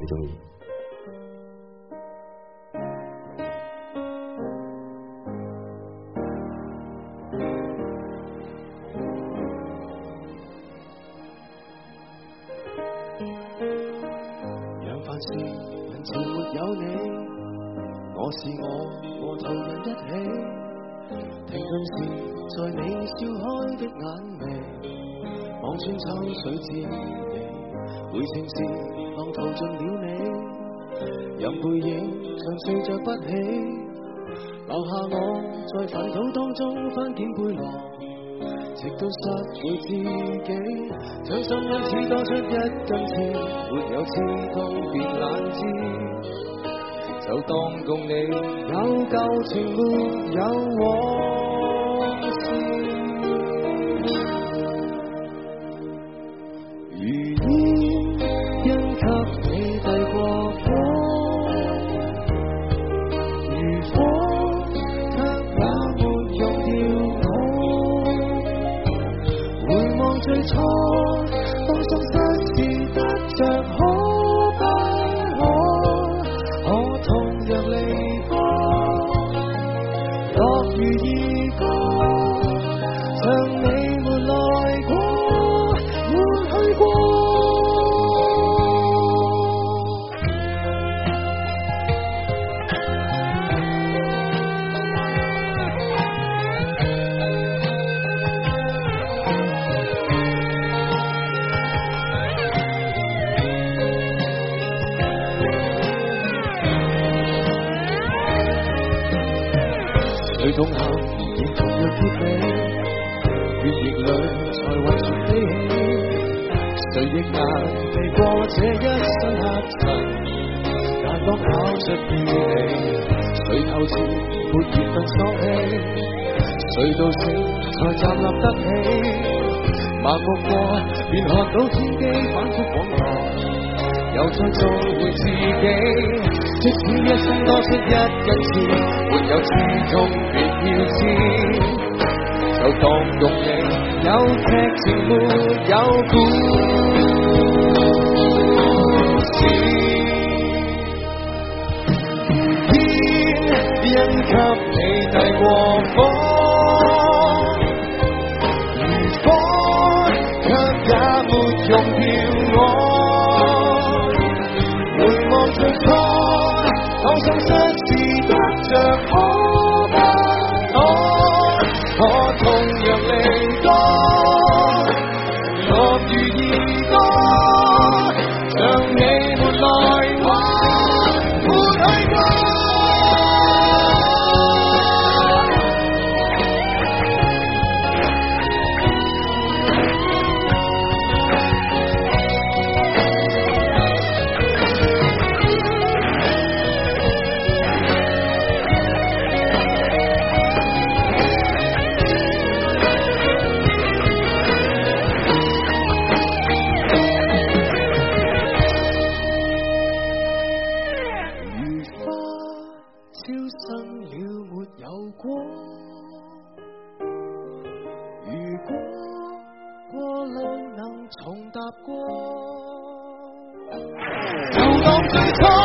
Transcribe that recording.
你中意。 讓凡事人前沒有你，我是我和途人一起，停頓時在你笑開的眼眉，望穿秋水之地，回程時浪淘盡了你，任背影像睡着不起，留下我在煩惱當中翻檢背囊，直到失去自己，將心因此多出一根刺，沒有刺痛別冷知，就當共你有舊情沒有往事，如煙因給你遞過火，如火卻也沒用掉我，回望最初當喪失時得着可不可，可同樣離歌，樂如兒歌，像你沒來過，沒去過。最痛恨亦同樣結尾，血液裏才混存飛起，誰亦難避過這一身黑塵，但當跑出於你，誰頭前沒緣分索氣，誰到死才站立得起，盲目過便看到天機反覆往來，又再做回自己，即使一生多出一根刺，沒有刺痛別要知，就當共你有劇情沒有故事，煙因給你遞過火，如火卻也沒用掉我，回望最初當喪失時得着可不可，可同樣離歌，樂如兒歌，像你沒來過，沒去過。重踏過，就當最初